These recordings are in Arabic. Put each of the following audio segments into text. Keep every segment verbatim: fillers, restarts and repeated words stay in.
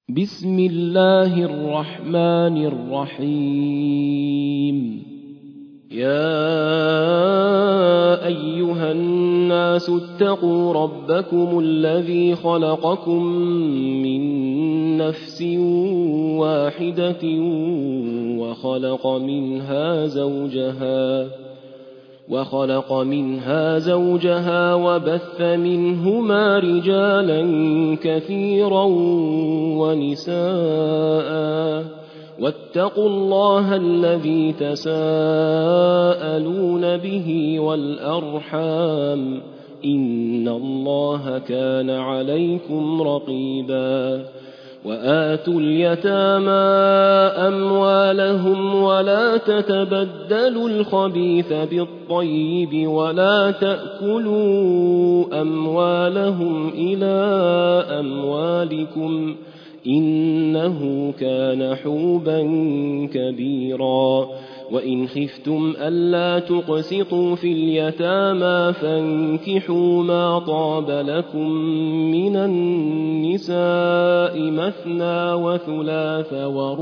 بسم الله الرحمن الرحيم. يا أيها الناس اتقوا ربكم الذي خلقكم من نفس واحدة وخلق منها زوجها وخلق منها زوجها وبث منهما رجالا كثيرا ونساء واتقوا الله الذي تساءلون به والأرحام إن الله كان عليكم رقيبا. وآتوا اليتامى أموالهم ولا تتبدلوا الخبيث بالطيب ولا تأكلوا أموالهم إلى أموالكم إنه كان حوبا كبيرا. وإن خفتم ألا تقسطوا في اليتامى فانكحوا ما طاب لكم من النساء مثنى وثلاث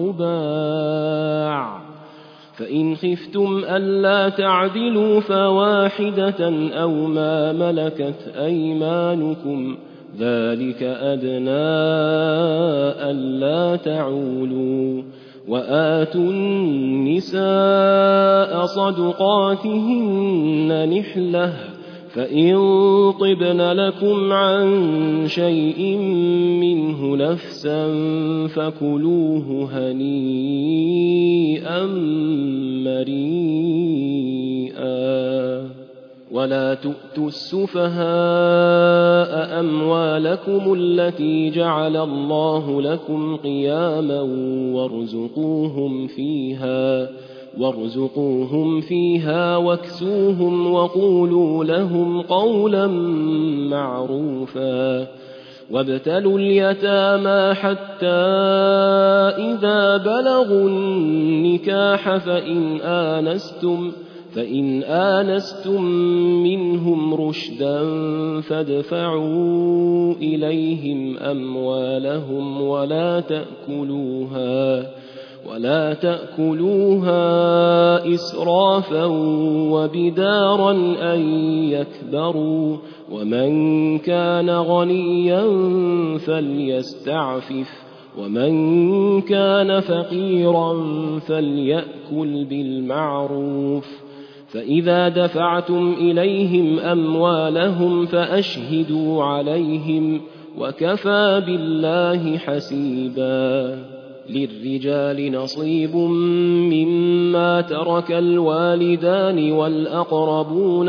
ورباع، فإن خفتم ألا تعدلوا فواحدة أو ما ملكت أيمانكم ذلك أدنى ألا تعولوا. وآتوا النساء صدقاتهن نحلة فإن طبن لكم عن شيء منه نفسا فكلوه هنيئا مريئا. ولا تؤتوا السفهاء أموالكم التي جعل الله لكم قياما وارزقوهم فيها وارزقوهم فيها واكسوهم وقولوا لهم قولا معروفا. وابتلوا اليتامى حتى إذا بلغوا النكاح فإن آنستم فإن آنستم منهم رشدا فادفعوا إليهم أموالهم ولا تأكلوها ولا تأكلوها إسرافا وبدارا أن يكبروا. ومن كان غنيا فليستعفف ومن كان فقيرا فليأكل بالمعروف. فإذا دفعتم إليهم أموالهم فأشهدوا عليهم وكفى بالله حسيبا. للرجال نصيب مما ترك الوالدان والأقربون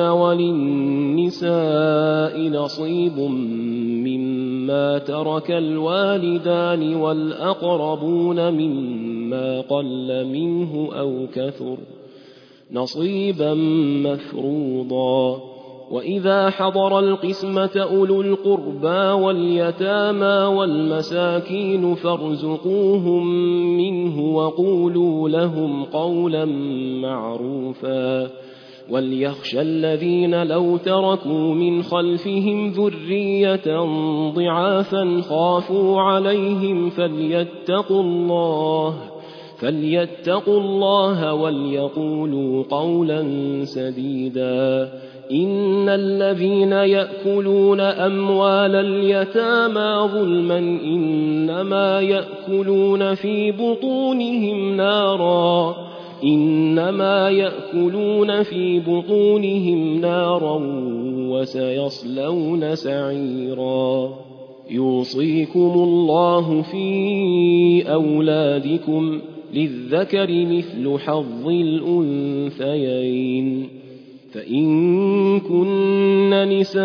وللنساء نصيب مما ترك الوالدان والأقربون مما قل منه أو كثر نصيبا مفروضا. وإذا حضر القسمة أولو القربى واليتامى والمساكين فارزقوهم منه وقولوا لهم قولا معروفا. وليخشى الذين لو تركوا من خلفهم ذرية ضعافا خافوا عليهم فليتقوا الله فليتقوا الله وليقولوا قولا سديدا. إن الذين يأكلون أموال اليتامى ظلما إنما يأكلون في بطونهم نارا إنما يأكلون في بطونهم نارا وسيصلون سعيرا. يوصيكم الله في أولادكم للذكر مثل حظ الأنثيين. فإن كن نساء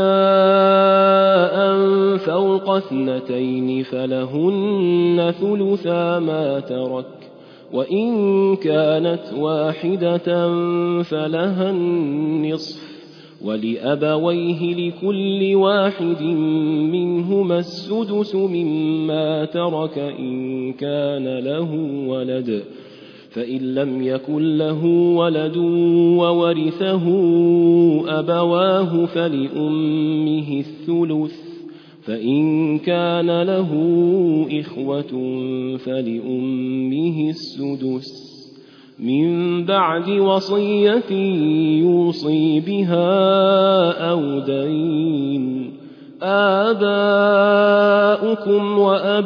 فوق اثنتين فلهن ثلثا ما ترك وإن كانت واحدة فلها النصف ولأبويه لكل واحد منهما السدس مما ترك إن كان له ولد فإن لم يكن له ولد وورثه أبواه فلأمه الثلث فإن كان له إخوة فلأمه السدس من بعد وصية يوصي بها أو دين. آباؤكم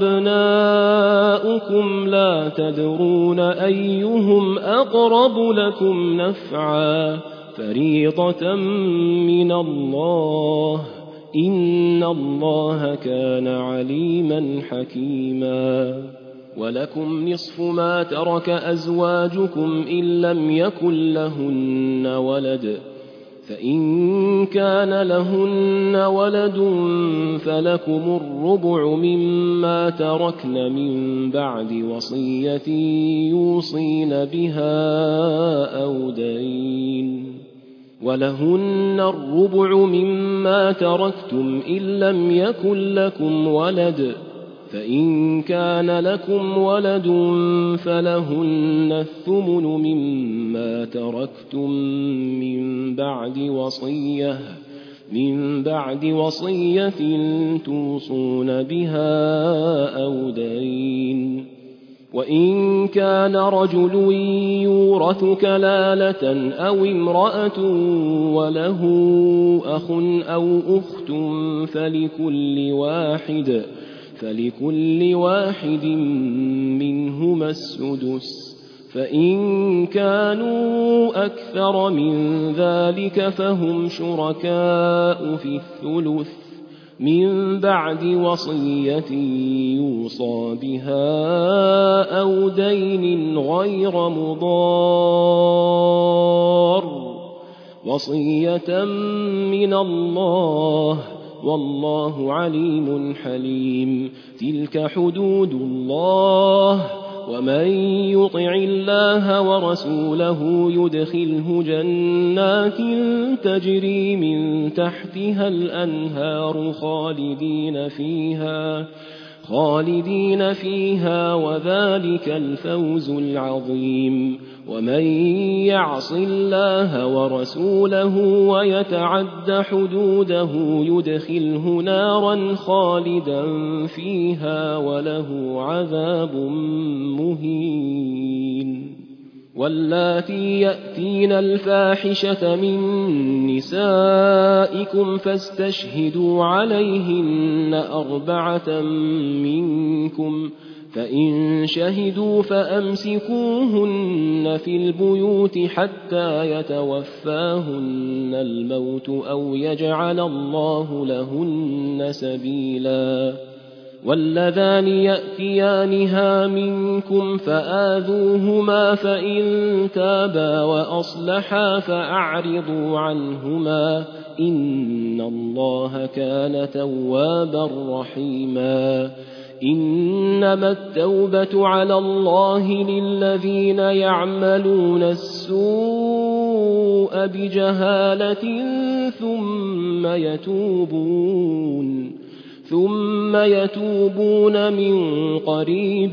وأبناؤكم لا تدرون أيهم أقرب لكم نفعا فريضة من الله إن الله كان عليما حكيما. ولكم نصف ما ترك أزواجكم إن لم يكن لهن ولد فإن كان لهن ولد فلكم الربع مما تركن من بعد وصية يوصين بها أو دين. ولهن الربع مما تركتم إن لم يكن لكم ولد فإن كان لكم ولد فلهن الثمن مما تركتم من بعد وصية من بعد وصية توصون بها أو دين. وإن كان رجل يورث كلالة أو امرأة وله أخ أو أخت فلكل واحد فلكل واحد منهما السدس فإن كانوا أكثر من ذلك فهم شركاء في الثلث من بعد وصية يوصى بها أو دين غير مضار وصية من الله والله عليم حليم. تلك حدود الله ومن يطع الله ورسوله يدخله جنات تجري من تحتها الأنهار خالدين فيها خالدين فيها وذلك الفوز العظيم. ومن يعص الله ورسوله ويتعد حدوده يدخله نارا خالدا فيها وله عذاب مهين. واللاتي يأتين الفاحشة من نسائكم فاستشهدوا عليهن أربعة منكم فإن شهدوا فأمسكوهن في البيوت حتى يتوفاهن الموت أو يجعل الله لهن سبيلا. واللذان يأتيانها منكم فآذوهما فإن تابا وأصلحا فأعرضوا عنهما إن الله كان توابا رحيما. إنما التوبة على الله للذين يعملون السوء بجهالة ثم يتوبون ثم يتوبون من قريب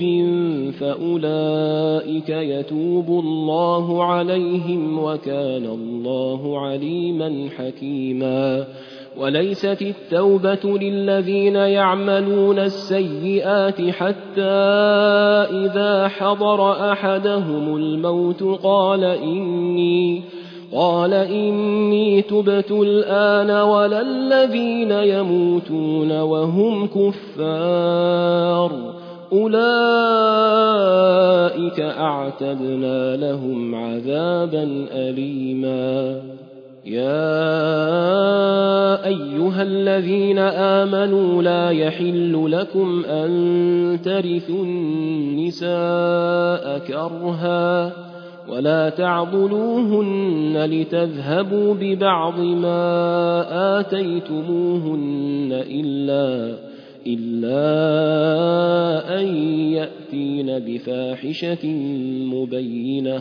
فأولئك يتوب الله عليهم وكان الله عليما حكيما. وليست التوبة للذين يعملون السيئات حتى إذا حضر أحدهم الموت قال إني قال إني تبت الآن ولا الذين يموتون وهم كفار أولئك أعتدنا لهم عذابا أليما. يا أيها الذين آمنوا لا يحل لكم أن ترثوا النساء كرها ولا تعضلوهن لتذهبوا ببعض ما آتيتموهن إلا, إلا أن يأتين بفاحشة مبينة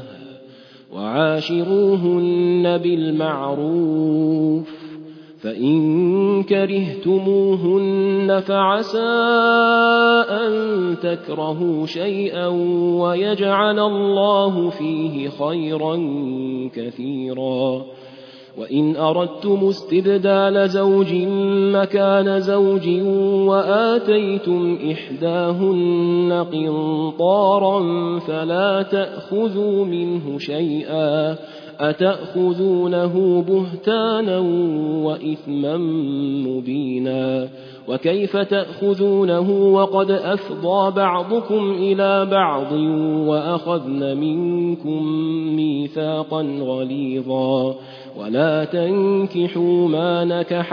وعاشروهن بالمعروف فإن كرهتموهن فعسى أن تكرهوا شيئا ويجعل الله فيه خيرا كثيرا. وإن أردتم استبدال زوج مكان زوج وآتيتم إحداهن قنطارا فلا تأخذوا منه شيئا أتأخذونه بهتانا وإثما مبينا وكيف تأخذونه وقد أفضى بعضكم إلى بعض وأخذن منكم ميثاقا غليظا ولا تنكحوا ما نكح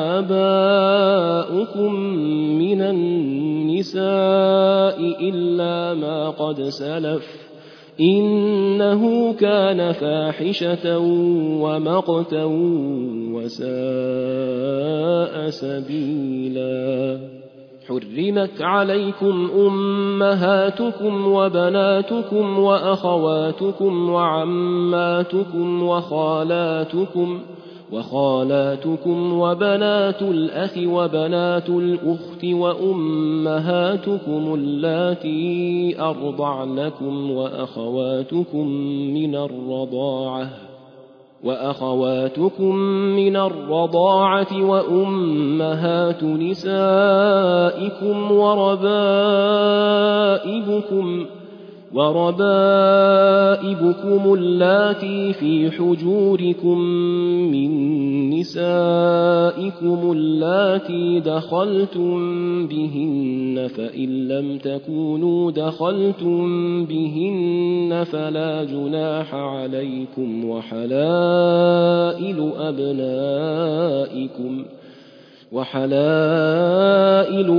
آباؤكم من النساء إلا ما قد سلف إنه كان فاحشة ومقتا وساء سبيلا حرمت عليكم أمهاتكم وبناتكم وأخواتكم وعماتكم وخالاتكم وخالاتكم وبنات الأخ وبنات الأخت وأمهاتكم اللاتي أرضعنكم وأخواتكم من الرضاعة وأخواتكم من الرضاعة وأمهات نسائكم وربائبكم وربائبكم اللاتي في حجوركم من نسائكم اللاتي دخلتم بهن فإن لم تكونوا دخلتم بهن فلا جناح عليكم وحلائل أبنائكم وحلائل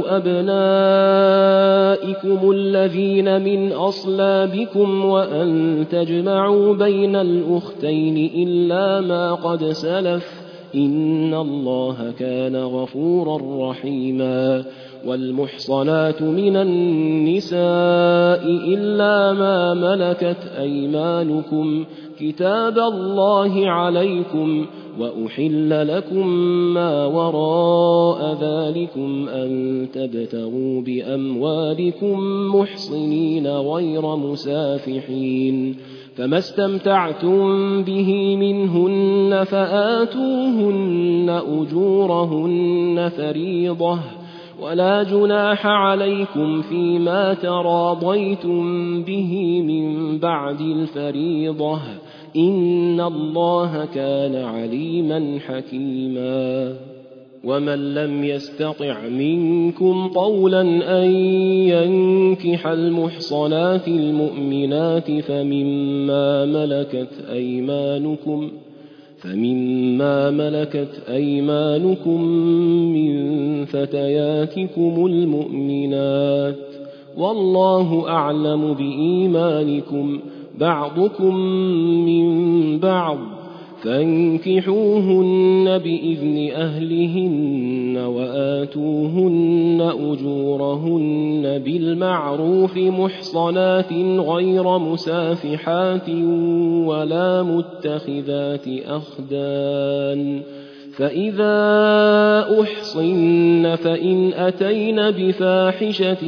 أبنائكم الذين من أصلابكم وأن تجمعوا بين الأختين إلا ما قد سلف إن الله كان غفورا رحيما والمحصنات من النساء إلا ما ملكت أيمانكم كتاب الله عليكم وأحل لكم ما وراء ذلكم أن تبتغوا بأموالكم محصنين غير مسافحين فما استمتعتم به منهن فآتوهن أجورهن فريضة ولا جناح عليكم فيما تراضيتم به من بعد الفريضة إن الله كان عليما حكيما ومن لم يستطع منكم طولا أن ينكح المحصنات المؤمنات فمما ملكت أيمانكم فمما ملكت أيمانكم من فتياتكم المؤمنات والله أعلم بإيمانكم بعضكم من بعض فانكحوهن بإذن أهلهن وآتوهن أجورهن بالمعروف محصنات غير مسافحات ولا متخذات أخدان فإذا أحصن فإن أتين بفاحشة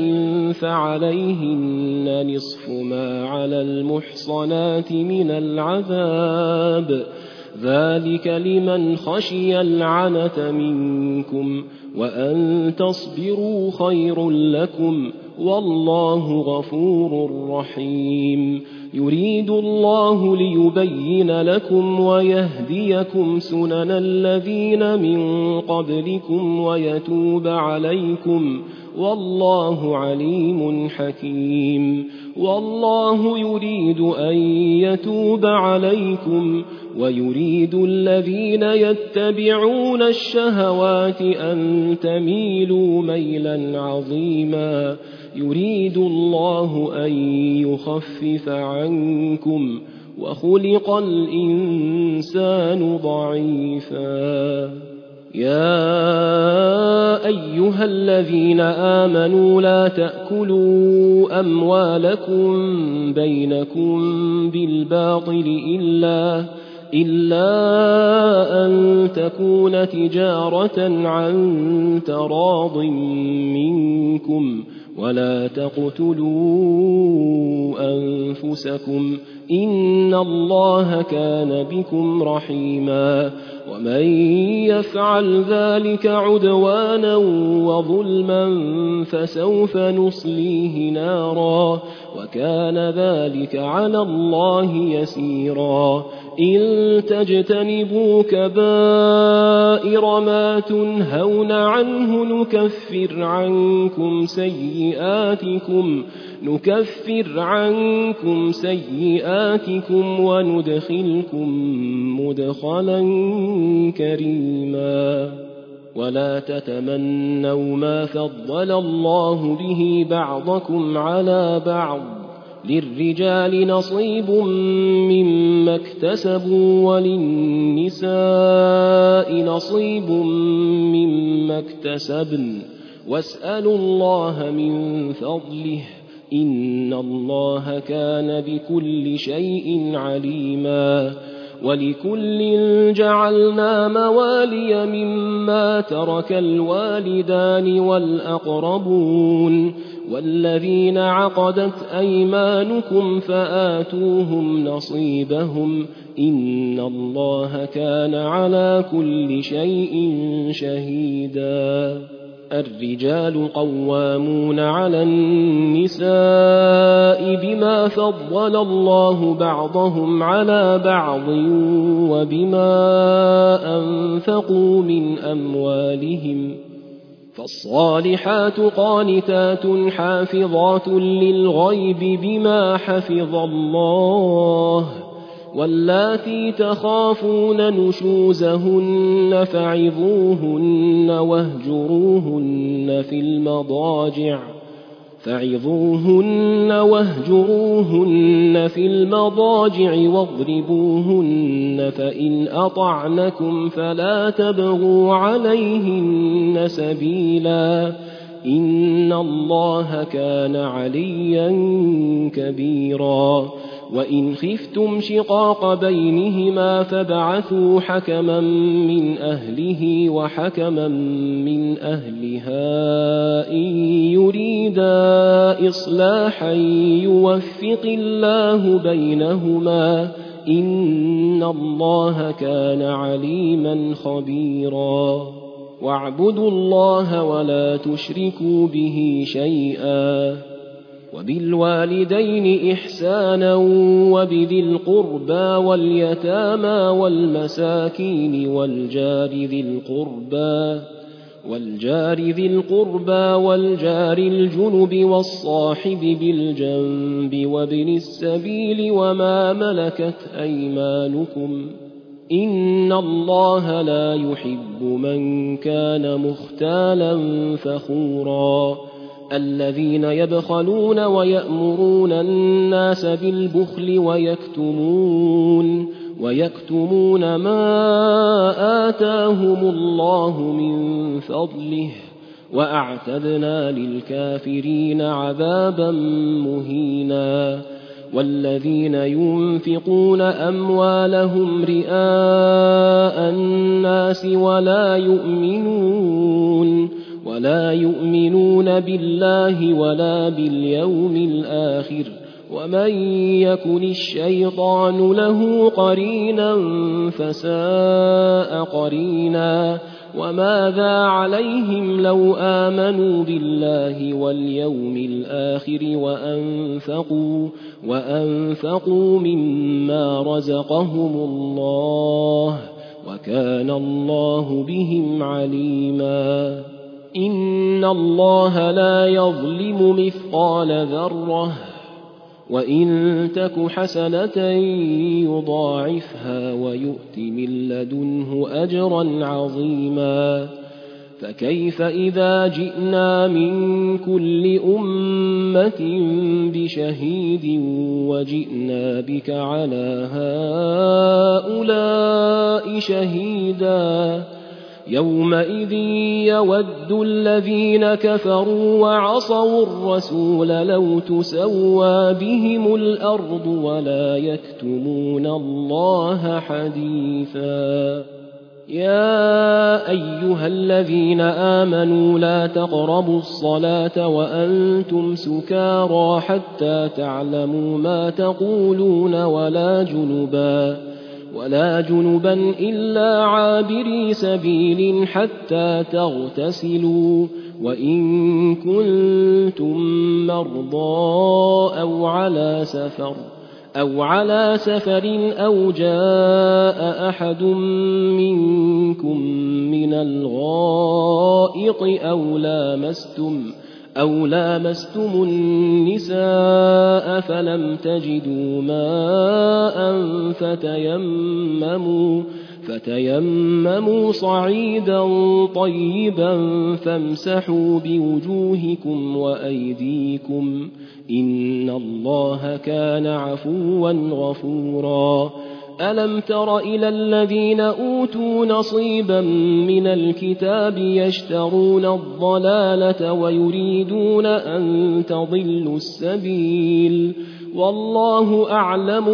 فعليهن نصف ما على المحصنات من العذاب ذلك لمن خشي العنة منكم وأن تصبروا خير لكم والله غفور رحيم يريد الله ليبين لكم ويهديكم سنن الذين من قبلكم ويتوب عليكم والله عليم حكيم والله يريد أن يتوب عليكم ويريد الذين يتبعون الشهوات أن تميلوا ميلا عظيما يريد الله أن يخفف عنكم وخلق الإنسان ضعيفا يا أيها الذين آمنوا لا تأكلوا أموالكم بينكم بالباطل إلا إلا أن تكون تجارة عن تراض منكم ولا تقتلوا أنفسكم إن الله كان بكم رحيما ومن يفعل ذلك عدوانا وظلما فسوف نصليه نارا وكان ذلك على الله يسيرا إن تجتنبوا كبائر ما تنهون عنه نكفر عنكم سيئاتكم نكفر عنكم سيئاتكم وندخلكم مدخلا كريما ولا تتمنوا ما فضل الله به بعضكم على بعض للرجال نصيب مما اكتسبوا وللنساء نصيب مما اكتسبن واسألوا الله من فضله إن الله كان بكل شيء عليما ولكل جعلنا موالي مما ترك الوالدان والأقربون والذين عقدت أيمانكم فآتوهم نصيبهم إن الله كان على كل شيء شهيدا الرجال قوامون على النساء بما فضل الله بعضهم على بعض وبما أنفقوا من أموالهم فالصالحات قانتات حافظات للغيب بما حفظ الله واللاتي تخافون نشوزهن فعظوهن واهجروهن في المضاجع فعظوهن واهجروهن في المضاجع واضربوهن فإن أطعنكم فلا تبغوا عليهن سبيلا إن الله كان عليا كبيرا وإن خفتم شقاق بينهما فابعثوا حكما من أهله وحكما من أهلها إن يريدا إصلاحا يوفق الله بينهما إن الله كان عليما خبيرا واعبدوا الله ولا تشركوا به شيئا وبالوالدين إحسانا وبذي القربى واليتامى والمساكين والجار ذي القربى والجار ذي القربى والجار الجنب والصاحب بالجنب وابن السبيل وما ملكت أيمانكم إن الله لا يحب من كان مختالا فخورا الذين يبخلون ويأمرون الناس بالبخل ويكتمون ويكتمون ما آتاهم الله من فضله وأعتدنا للكافرين عذابا مهينا والذين ينفقون أموالهم رئاء الناس ولا يؤمنون ولا يؤمنون بالله ولا باليوم الآخر ومن يكن الشيطان له قرينا فساء قرينا وماذا عليهم لو آمنوا بالله واليوم الآخر وأنفقوا, وأنفقوا مما رزقهم الله وكان الله بهم عليما إن الله لا يظلم مثقال ذرة وإن تك حسنة يضاعفها ويؤت من لدنه أجرا عظيما فكيف إذا جئنا من كل أمة بشهيد وجئنا بك على هؤلاء شهيدا يومئذ يود الذين كفروا وعصوا الرسول لو تسوى بهم الأرض ولا يكتمون الله حديثا يا أيها الذين آمنوا لا تقربوا الصلاة وأنتم سكارى حتى تعلموا ما تقولون ولا جنبا ولا جنبا إلا عابري سبيل حتى تغتسلوا وإن كنتم مرضى أو على سفر أو على سفر أو جاء أحد منكم من الغائط أو لامستم أو لامستم النساء فلم تجدوا ماء فتيمموا فتيمموا صعيدا طيبا فامسحوا بوجوهكم وأيديكم إن الله كان عفوا غفورا ألم تر إلى الذين أوتوا نصيبا من الكتاب يشترون الضلالة ويريدون أن تضلوا السبيل والله أعلم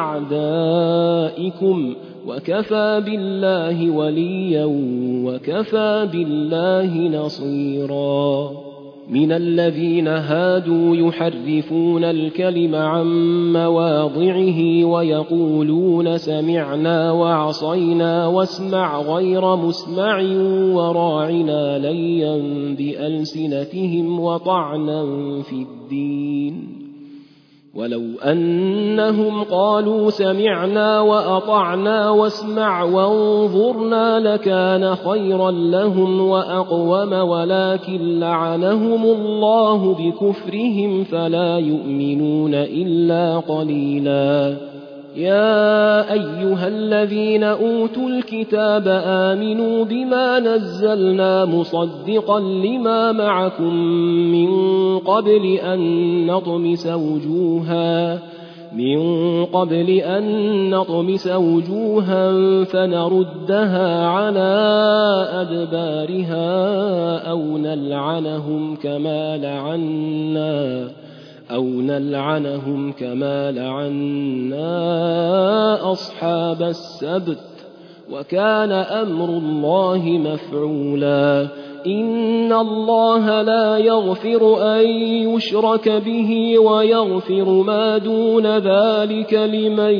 بأعدائكم وكفى بالله وليا وكفى بالله نصيرا من الذين هادوا يحرفون الكلم عن مواضعه ويقولون سمعنا وعصينا واسمع غير مسمع وراعنا ليا بألسنتهم وطعنا في الدين ولو أنهم قالوا سمعنا وأطعنا واسمع وانظرنا لكان خيرا لهم وأقوم ولكن لعنهم الله بكفرهم فلا يؤمنون إلا قليلا يا أيها الذين أوتوا الكتاب آمنوا بما نزلنا مصدقا لما معكم من قبل أن نطمس وجوها من قبل أن نطمس وجوها فنردها على أدبارها أو نلعنهم كما لعنا أو نلعنهم كما لعنا أصحاب السبت وكان أمر الله مفعولا إن الله لا يغفر أن يشرك به ويغفر ما دون ذلك لمن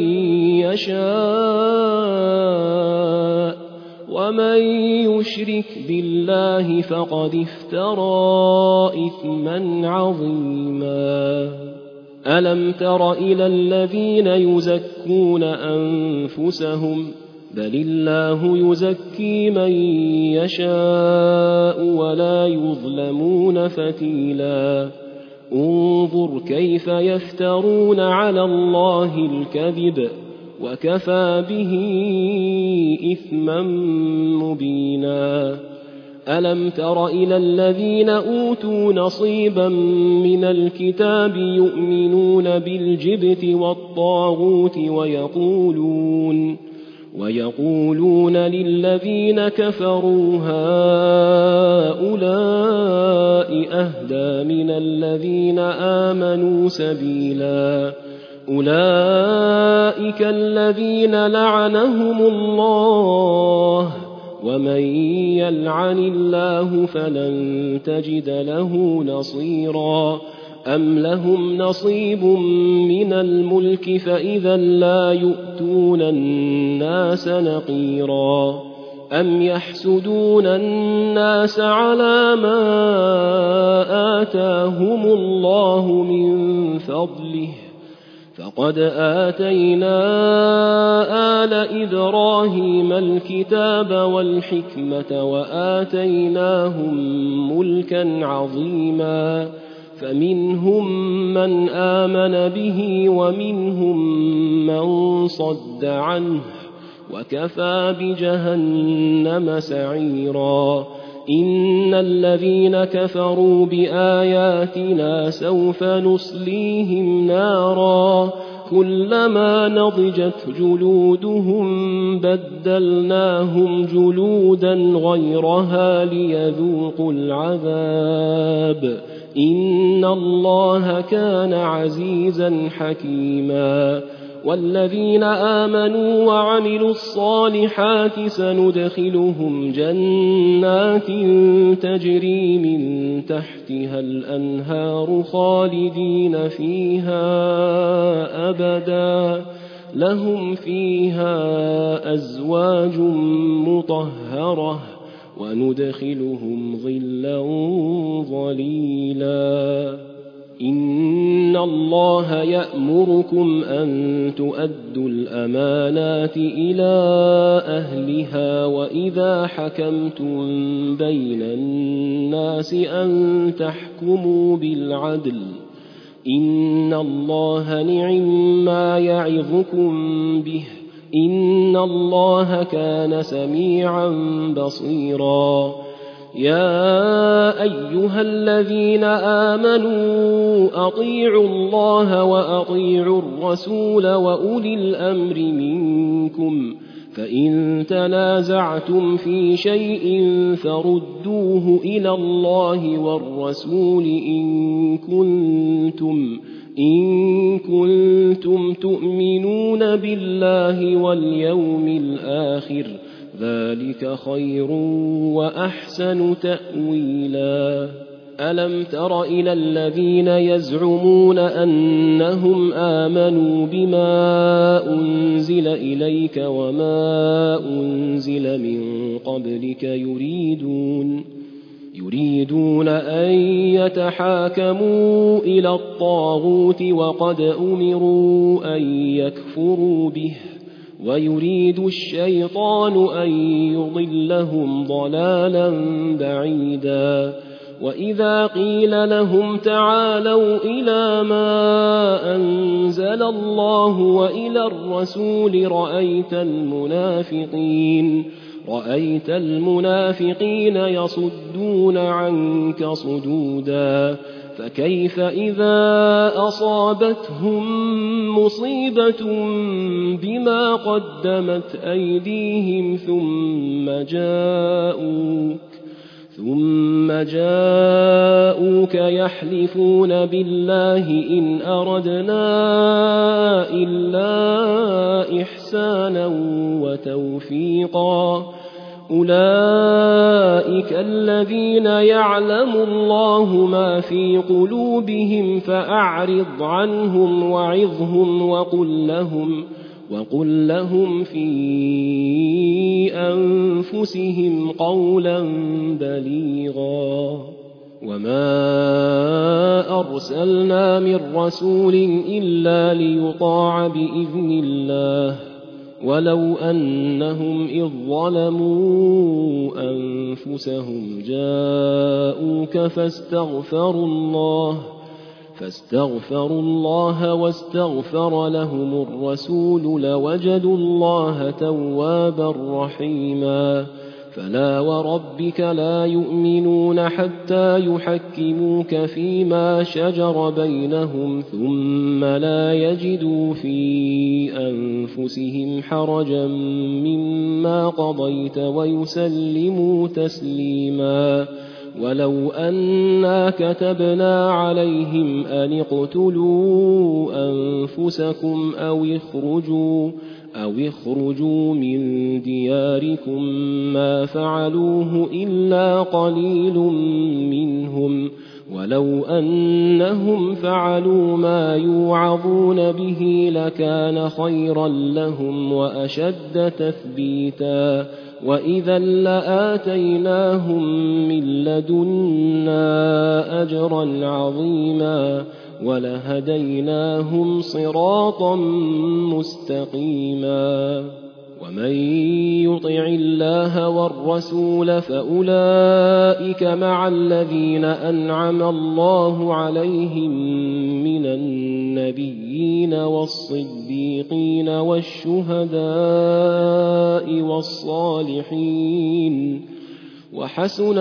يشاء ومن يشرك بالله فقد افترى إثما عظيما ألم تر إلى الذين يزكون أنفسهم بل الله يزكي من يشاء ولا يظلمون فتيلا انظر كيف يفترون على الله الكذب وكفى به إثما مبينا ألم تر إلى الذين أوتوا نصيبا من الكتاب يؤمنون بالجبت والطاغوت ويقولون ويقولون للذين كفروا هؤلاء أهدى من الذين آمنوا سبيلا أولئك الذين لعنهم الله ومن يلعن الله فلن تجد له نصيرا أم لهم نصيب من الملك فإذا لا يؤتون الناس نقيرا أم يحسدون الناس على ما آتاهم الله من فضله فقد آتينا آل إبراهيم الكتاب والحكمة وآتيناهم ملكا عظيما فمنهم من آمن به ومنهم من صد عنه وكفى بجهنم سعيرا إن الذين كفروا بآياتنا سوف نصليهم نارا كلما نضجت جلودهم بدلناهم جلودا غيرها ليذوقوا العذاب إن الله كان عزيزا حكيما والذين آمنوا وعملوا الصالحات سندخلهم جنات تجري من تحتها الأنهار خالدين فيها أبدا لهم فيها أزواج مطهرة وندخلهم ظلا ظليلا إن الله يأمركم أن تؤدوا الأمانات إلى أهلها وإذا حكمتم بين الناس أن تحكموا بالعدل إن الله نعم ما يعظكم به إن الله كان سميعا بصيرا يا أيها الذين آمنوا أطيعوا الله وأطيعوا الرسول وأولي الأمر منكم فإن تنازعتم في شيء فردوه إلى الله والرسول إن كنتم إن كنتم تؤمنون بالله واليوم الآخر ذلك خير وأحسن تأويلا ألم تر إلى الذين يزعمون أنهم آمنوا بما أنزل إليك وما أنزل من قبلك يريدون يريدون أن يتحاكموا إلى الطاغوت وقد أمروا أن يكفروا به ويريد الشيطان أن يضلهم ضلالا بعيدا وإذا قيل لهم تعالوا إلى ما أنزل الله وإلى الرسول رأيت المنافقين رأيت المنافقين يصدون عنك صدودا فكيف إذا أصابتهم مصيبة بما قدمت أيديهم ثم جاءوك ثم جاءوك يحلفون بالله إن أردنا إلا إحسانا وتوفيقا أولئك الذين يعلم الله ما في قلوبهم فأعرض عنهم وعظهم وقل لهم وقل لهم في أنفسهم قولا بليغا وما أرسلنا من رسول إلا ليطاع بإذن الله ولو أنهم إذ ظلموا أنفسهم جاءوك فاستغفروا الله فاستغفروا الله واستغفر لهم الرسول لوجدوا الله توابا رحيما فلا وربك لا يؤمنون حتى يحكموك فيما شجر بينهم ثم لا يجدوا في أنفسهم حرجا مما قضيت ويسلموا تسليما ولو أنا كتبنا عليهم أن اقتلوا أنفسكم أو اخرجوا أو اخرجوا من دياركم ما فعلوه إلا قليل منهم ولو أنهم فعلوا ما يوعظون به لكان خيرا لهم وأشد تثبيتا وإذا لآتيناهم من لدنا أجرا عظيما ولهديناهم صراطا مستقيما ومن يطع الله والرسول فأولئك مع الذين أنعم الله عليهم من النبيين والصديقين والشهداء والصالحين وحسن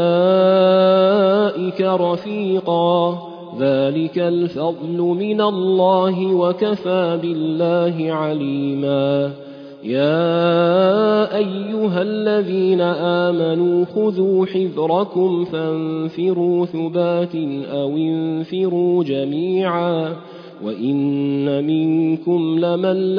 أولئك رفيقا ذلك الفضل من الله وكفى بالله عليما يا أيها الذين آمنوا خذوا حذركم فانفروا ثبات أو انفروا جميعا وإن منكم لمن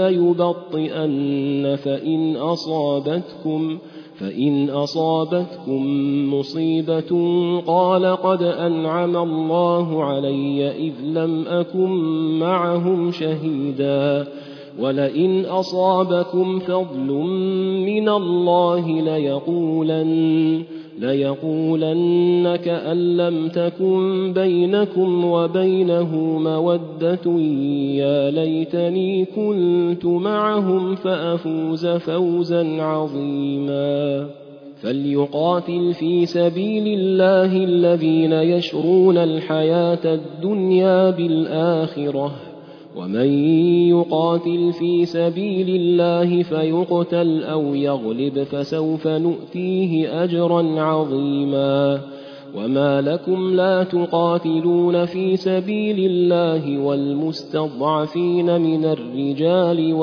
ليبطئن فإن أصابتكم فإن أصابتكم مصيبة قال قد أنعم الله علي إذ لم أكن معهم شهيدا ولئن أصابكم فضل من الله ليقولن ليقولن كأن لم تكن بينكم وبينه مودة يا ليتني كنت معهم فأفوز فوزا عظيما فليقاتل في سبيل الله الذين يشرون الحياة الدنيا بالآخرة ومن يقاتل في سبيل الله فيقتل أو يغلب فسوف نؤتيه أجرا عظيما وما لكم لا تقاتلون في سبيل الله والمستضعفين من الرجال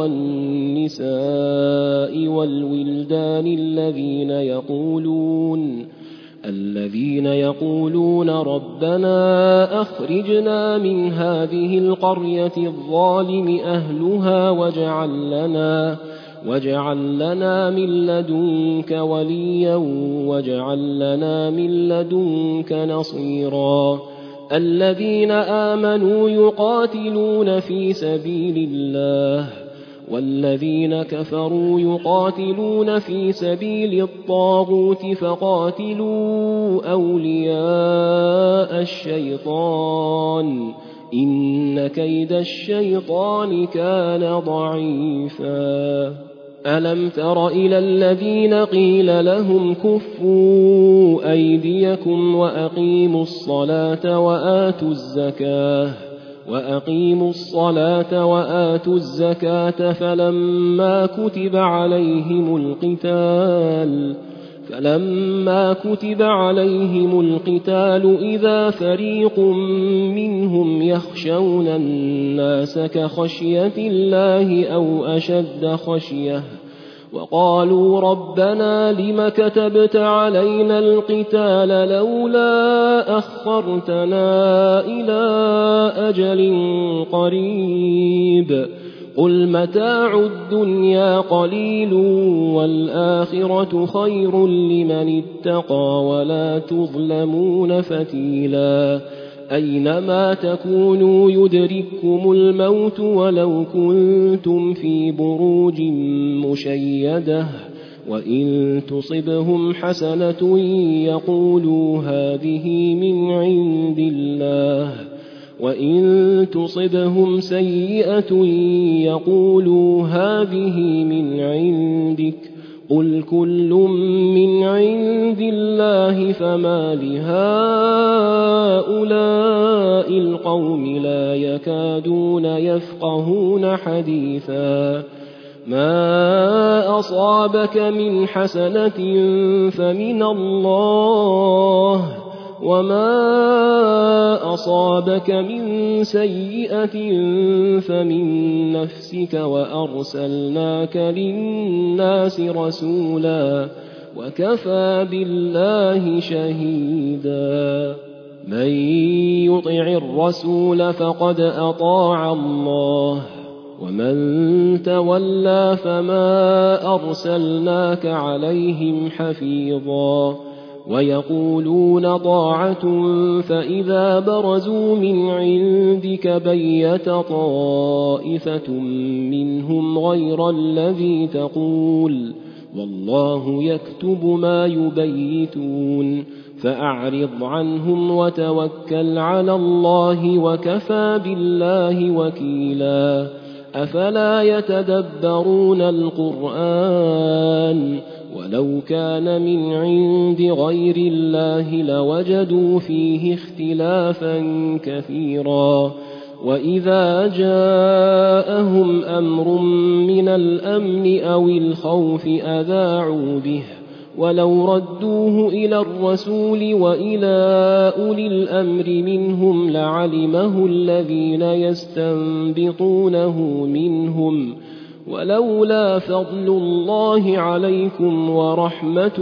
والنساء والولدان الذين يقولون الذين يقولون ربنا أخرجنا من هذه القرية الظالم أهلها واجعل لنا واجعل لنا من لدنك وليا واجعل لنا من لدنك نصيرا الذين آمنوا يقاتلون في سبيل الله والذين كفروا يقاتلون في سبيل الطاغوت فقاتلوا أولياء الشيطان إن كيد الشيطان كان ضعيفا ألم تر إلى الذين قيل لهم كفوا أيديكم وأقيموا الصلاة وآتوا الزكاة وأقيموا الصلاة وآتوا الزكاة فلما كتب عليهم القتال فلما كتب عليهم القتال إذا فريق منهم يخشون الناس كخشية الله أو أشد خشية وقالوا ربنا لم كتبت علينا القتال لولا أخرتنا إلى أجل قريب قل متاع الدنيا قليل والآخرة خير لمن اتقى ولا تظلمون فتيلا أينما تكونوا يدرككم الموت ولو كنتم في بروج مشيدة وإن تصبهم حسنة يقولوا هذه من عند الله وإن تصبهم سيئة يقولوا هذه من عندك قل كل من عند الله فما لهؤلاء القوم لا يكادون يفقهون حديثا ما أصابك من حسنة فمن الله وما أصابك من سيئة فمن نفسك وأرسلناك للناس رسولا وكفى بالله شهيدا من يطع الرسول فقد أطاع الله ومن تولى فما أرسلناك عليهم حفيظا ويقولون طاعة فإذا برزوا من عندك بيت طائفة منهم غير الذي تقول والله يكتب ما يبيتون فأعرض عنهم وتوكل على الله وكفى بالله وكيلا أفلا يتدبرون القرآن ولو كان من عند غير الله لوجدوا فيه اختلافا كثيرا وإذا جاءهم أمر من الأمن أو الخوف أذاعوا به ولو ردوه إلى الرسول وإلى أولي الأمر منهم لعلمه الذين يستنبطونه منهم ولولا فضل الله عليكم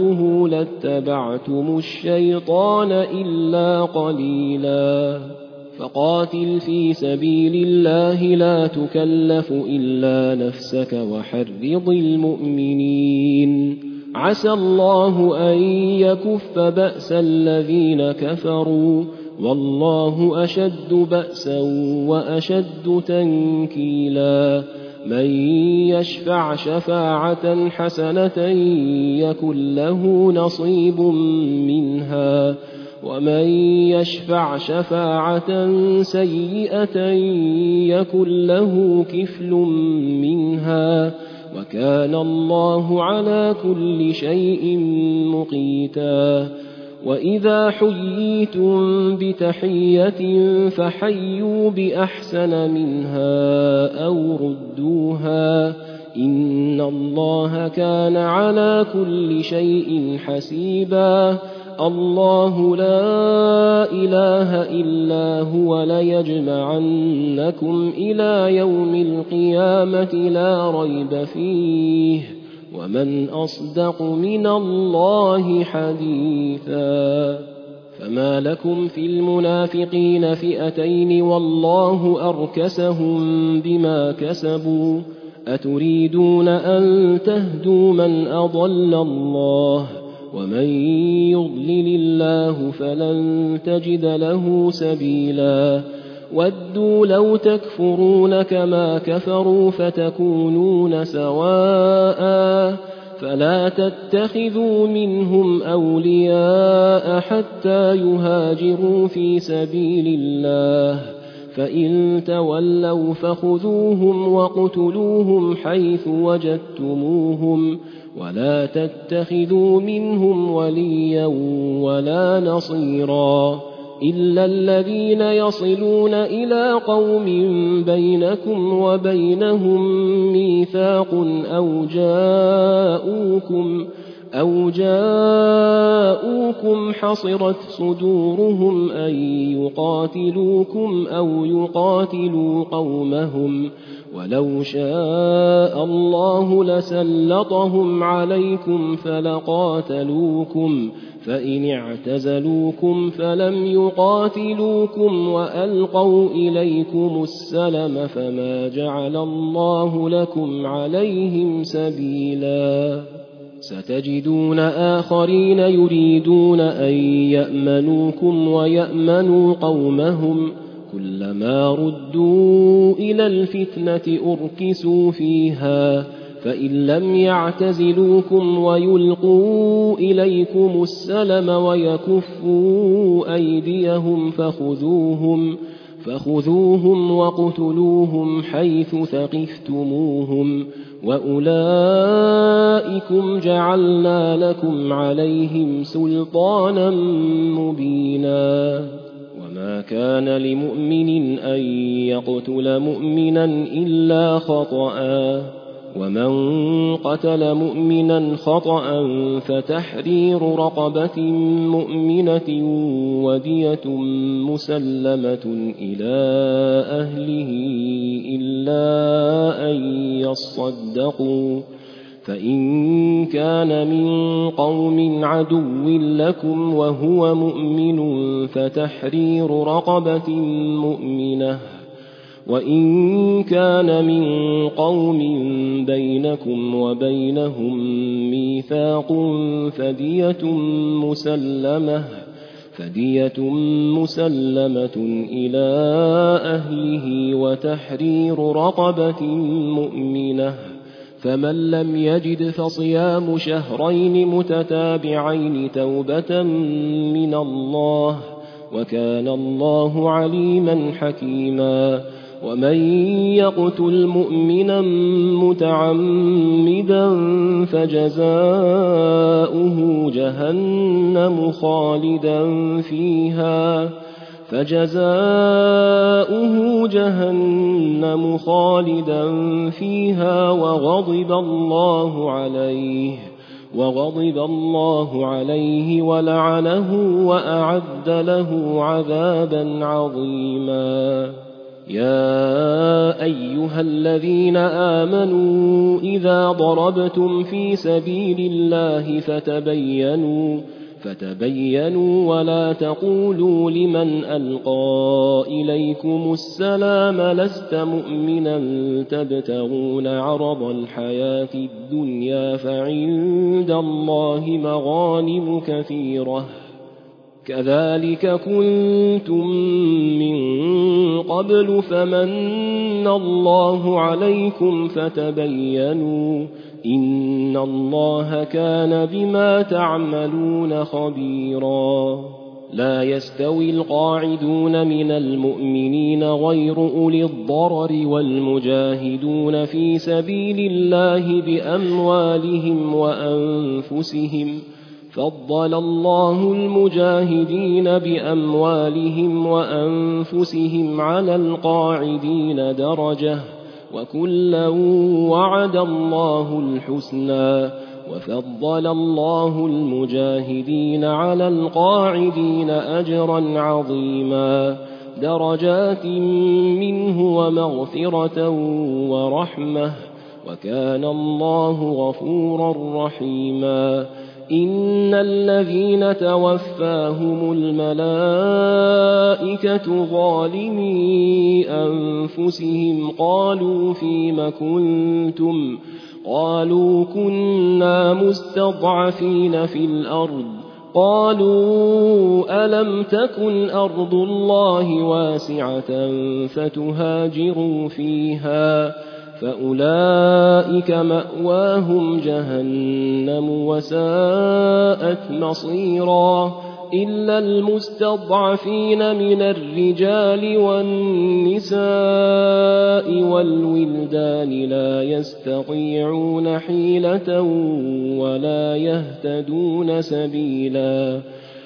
ورحمته لاتبعتم الشيطان إلا قليلا فقاتل في سبيل الله لا تكلف إلا نفسك وحرض المؤمنين عسى الله أن يكف بأس الذين كفروا والله أشد بأسا وأشد تنكيلا من يشفع شفاعة حسنة يكن له نصيب منها ومن يشفع شفاعة سيئة يكن له كفل منها وكان الله على كل شيء مقيتا وإذا حييتم بتحية فحيوا بأحسن منها أو ردوها إن الله كان على كل شيء حسيبا الله لا إله إلا هو ليجمعنكم إلى يوم القيامة لا ريب فيه ومن أصدق من الله حديثا فما لكم في المنافقين فئتين والله أركسهم بما كسبوا أتريدون أن تهدوا من أضل الله ومن يضلل الله فلن تجد له سبيلا ودوا لو تكفرون كما كفروا فتكونون سواء فلا تتخذوا منهم أولياء حتى يهاجروا في سبيل الله فإن تولوا فخذوهم وقتلوهم حيث وجدتموهم ولا تتخذوا منهم وليا ولا نصيرا إلا الذين يصلون إلى قوم بينكم وبينهم ميثاق أو جاءوكم أو جاءوكم حصرت صدورهم أن يقاتلوكم أو يقاتلوا قومهم ولو شاء الله لسلطهم عليكم فلقاتلوكم فإن اعتزلوكم فلم يقاتلوكم وألقوا إليكم السلم فما جعل الله لكم عليهم سبيلا ستجدون آخرين يريدون أن يأمنوكم ويأمنوا قومهم كلما ردوا إلى الفتنة أركسوا فيها فإن لم يعتزلوكم ويلقوا إليكم السلم ويكفوا أيديهم فخذوهم فخذوهم وقتلوهم حيث ثقفتموهم وأولئكم جعلنا لكم عليهم سلطانا مبينا وما كان لمؤمن أن يقتل مؤمنا إلا خطأ ومن قتل مؤمنا خطأ فتحرير رقبة مؤمنة ودية مسلمة إلى أهله إلا أن يصدقوا فإن كان من قوم عدو لكم وهو مؤمن فتحرير رقبة مؤمنة وإن كان من قوم بينكم وبينهم ميثاق فدية مسلمة فدية مسلمة إلى أهله وتحرير رقبة مؤمنة فمن لم يجد فصيام شهرين متتابعين توبة من الله وكان الله عليما حكيما ومن يقتل مؤمنا متعمدا فجزاؤه جهنم خالدا فيها فجزاؤه جهنم خالدا فيها وغضب الله عليه وغضب الله عليه ولعنه وأعد له عذابا عظيما يا أيها الذين آمنوا إذا ضربتم في سبيل الله فتبينوا فتبينوا ولا تقولوا لمن ألقى إليكم السلام لست مؤمنا تبتغون عرض الحياة الدنيا فعند الله مغانم كثيرة كذلك كنتم من قبل فمن الله عليكم فتبينوا إن الله كان بما تعملون خبيرا. لا يستوي القاعدون من المؤمنين غير أولي الضرر والمجاهدون في سبيل الله بأموالهم وأنفسهم فضل الله المجاهدين بأموالهم وأنفسهم على القاعدين درجة وكلا وعد الله الحسنى وفضل الله المجاهدين على القاعدين أجرا عظيما درجات منه ومغفرة ورحمة وكان الله غفورا رحيما. إن الذين توفاهم الملائكة ظالمي أنفسهم قالوا فيم كنتم قالوا كنا مستضعفين في الأرض قالوا ألم تكن أرض الله واسعة فتهاجروا فيها فأولئك مأواهم جهنم وساءت مصيرا إلا المستضعفين من الرجال والنساء والولدان لا يستطيعون حيلة ولا يهتدون سبيلا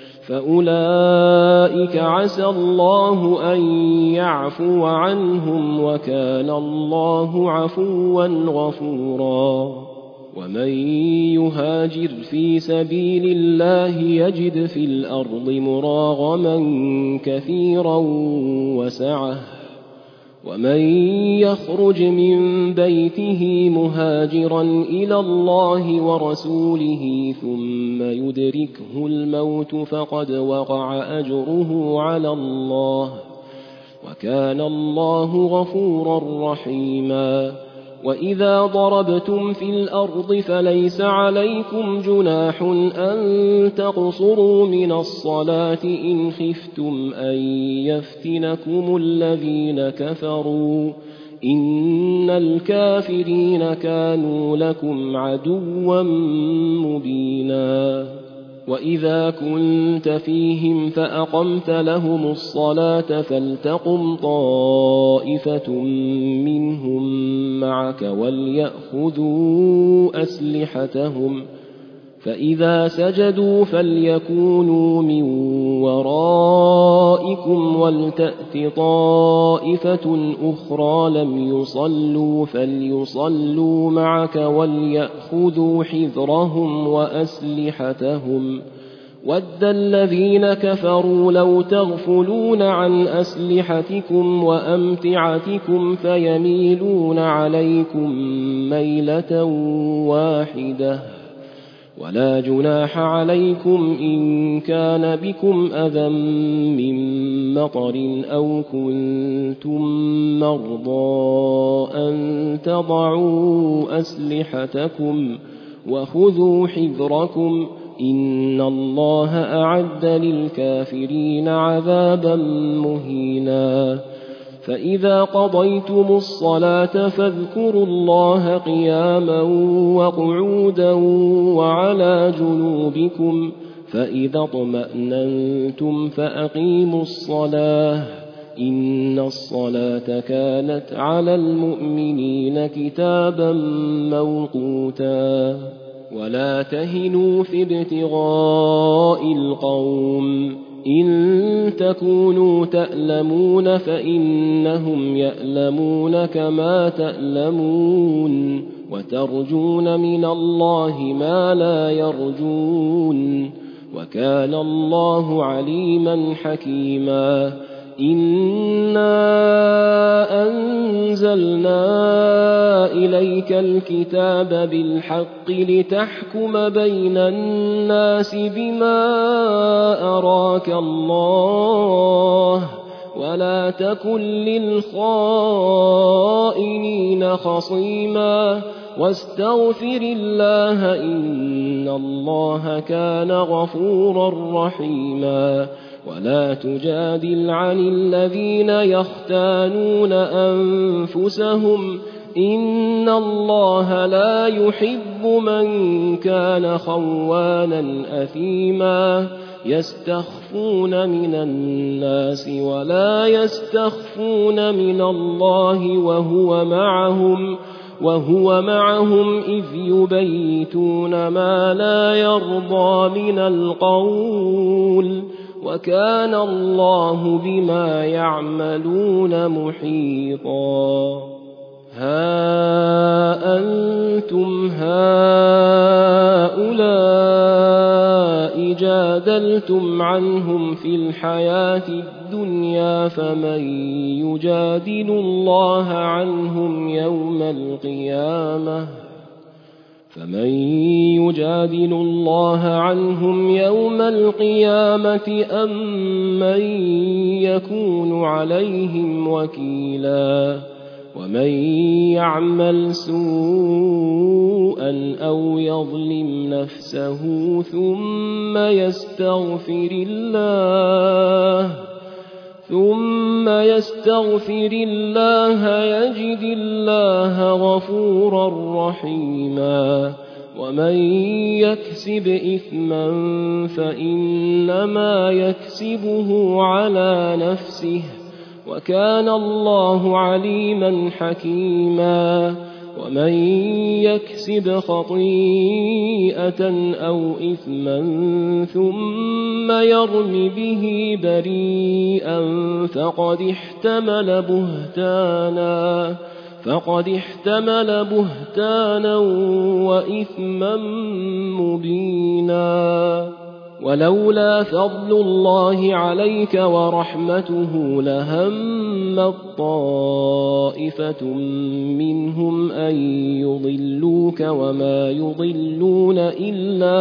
فأولئك عسى الله أن يعفو عنهم وكان الله عفوا غفورا. ومن يهاجر في سبيل الله يجد في الأرض مراغما كثيرا وسعة ومن يخرج من بيته مهاجرا إلى الله ورسوله ثم يدركه الموت فقد وقع أجره على الله وكان الله غفورا رحيما. وإذا ضربتم في الأرض فليس عليكم جناح أن تقصروا من الصلاة إن خفتم أن يفتنكم الذين كفروا إن الكافرين كانوا لكم عدوا مبينا. وإذا كنت فيهم فأقمت لهم الصلاة فلتقم طائفة منهم معك وليأخذوا أسلحتهم فإذا سجدوا فليكونوا من ورائكم ولتأت طائفة أخرى لم يصلوا فليصلوا معك وليأخذوا حذرهم وأسلحتهم ود الذين كفروا لو تغفلون عن أسلحتكم وأمتعتكم فيميلون عليكم ميلة واحدة ولا جناح عليكم إن كان بكم أذى من مطر أو كنتم مرضى أن تضعوا أسلحتكم وخذوا حذركم إن الله أعد للكافرين عذابا مهينا. فإذا قضيتم الصلاة فاذكروا الله قياما وقعودا وعلى جنوبكم فإذا اطمأننتم فأقيموا الصلاة إن الصلاة كانت على المؤمنين كتابا موقوتا. ولا تهنوا في ابتغاء القوم إن تكونوا تألمون فإنهم يألمون كما تألمون وترجون من الله ما لا يرجون وكان الله عليما حكيما. إنا أنزلنا إليك الكتاب بالحق لتحكم بين الناس بما أراك الله ولا تكن للخائنين خصيما واستغفر الله إن الله كان غفورا رحيما ولا تجادل عن الذين يختانون أنفسهم إن الله لا يحب من كان خوانا أثيما يستخفون من الناس ولا يستخفون من الله وهو معهم وهو معهم إذ يبيتون ما لا يرضى من القول وكان الله بما يعملون محيطا ها أنتم هؤلاء جادلتم عنهم في الحياة الدنيا فمن يجادل الله عنهم يوم القيامة فمن يجادل الله عنهم يوم القيامة أم من يكون عليهم وكيلا ومن يعمل سوءا أو يظلم نفسه ثم يستغفر الله ثم يستغفر الله يجد الله غفورا رحيما ومن يكسب إثما فإنما يكسبه على نفسه وكان الله عليما حكيما ومن يكسب خطيئة أو إثما ثم يرم به بريئا فقد احتمل بهتانا فقد احتمل بهتانا وإثما مبينا ولولا فضل الله عليك ورحمته لهمت طائفة منهم أن يضلوك وما يضلون إلا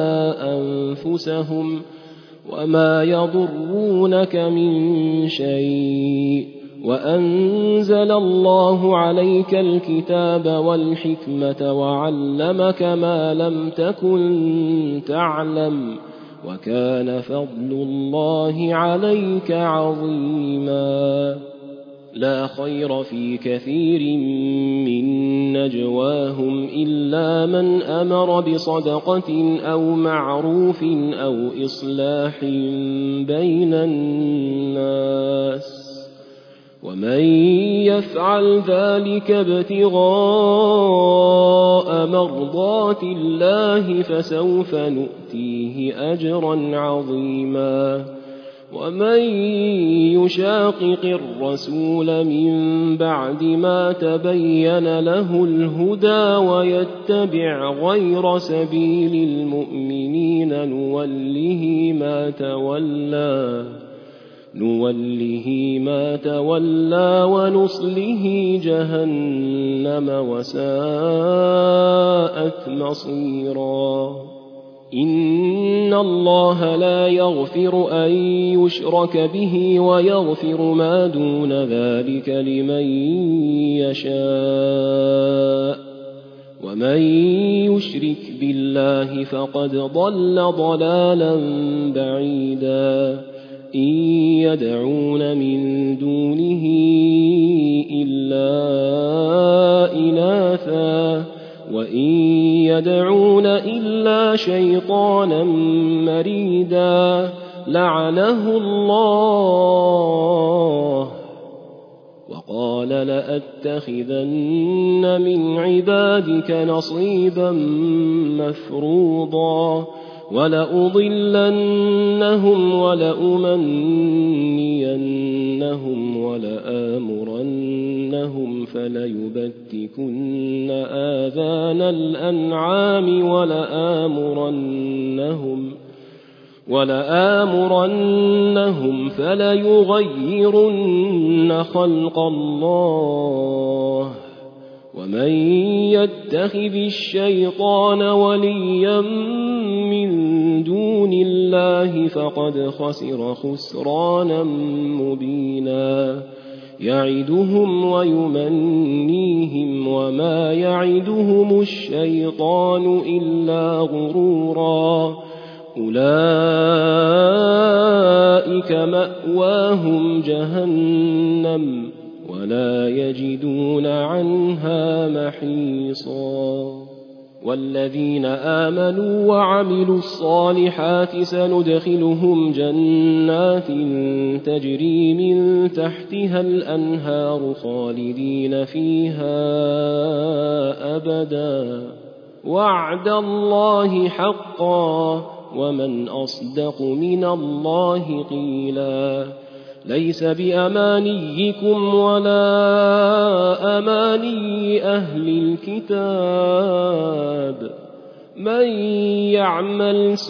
أنفسهم وما يضرونك من شيء وأنزل الله عليك الكتاب والحكمة وعلمك ما لم تكن تعلم وكان فضل الله عليك عظيما لا خير في كثير من نجواهم إلا من أمر بصدقة أو معروف أو إصلاح بين الناس ومن يفعل ذلك ابتغاء مرضات الله فسوف نؤتيه أجرا عظيما ومن يشاقق الرسول من بعد ما تبين له الهدى ويتبع غير سبيل المؤمنين نوله ما تولى نوله ما تولى ونصله جهنم وساءت مصيرا إن الله لا يغفر أن يشرك به ويغفر ما دون ذلك لمن يشاء ومن يشرك بالله فقد ضل ضلالا بعيدا إن يدعون من دونه إلا إناثا وإن يدعون إلا شيطانا مريدا لعنه الله وقال لأتخذن من عبادك نصيبا مفروضا ولأضلنهم ولأمنينهم ولآمرنهم فليبتكن آذان الأنعام ولآمرنهم ولآمرنهم فليغيرن خلق الله ومن يتخذ الشيطان وليا من دون الله فقد خسر خسرانا مبينا يعدهم ويمنيهم وما يعدهم الشيطان إلا غرورا أولئك مأواهم جهنم ولا يجدون عنها محيصا والذين آمنوا وعملوا الصالحات سندخلهم جنات تجري من تحتها الأنهار خالدين فيها أبدا وعد الله حقا ومن أصدق من الله قيلا ليس بأمانيكم ولا أماني أهل الكتاب من يعمل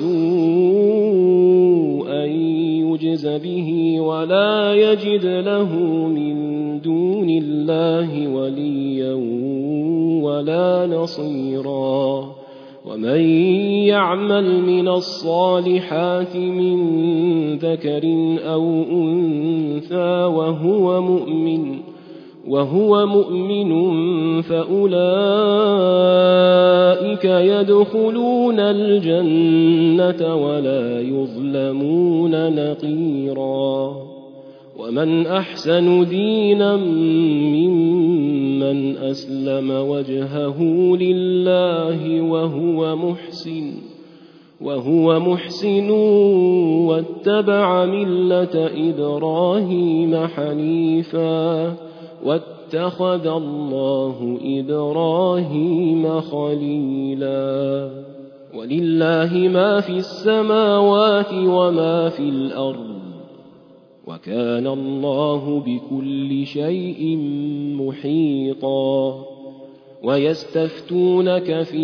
سوءا يجز به ولا يجد له من دون الله وليا ولا نصيرا ومن يعمل من الصالحات من ذكر أو أنثى وهو مؤمن وهو مؤمن فأولئك يدخلون الجنة ولا يظلمون نقيرا ومن أحسن دينا ممن أسلم وجهه لله وهو محسن وهو محسن واتبع ملة إبراهيم حنيفا واتخذ الله إبراهيم خليلا ولله ما في السماوات وما في الأرض وكان الله بكل شيء محيطا ويستفتونك في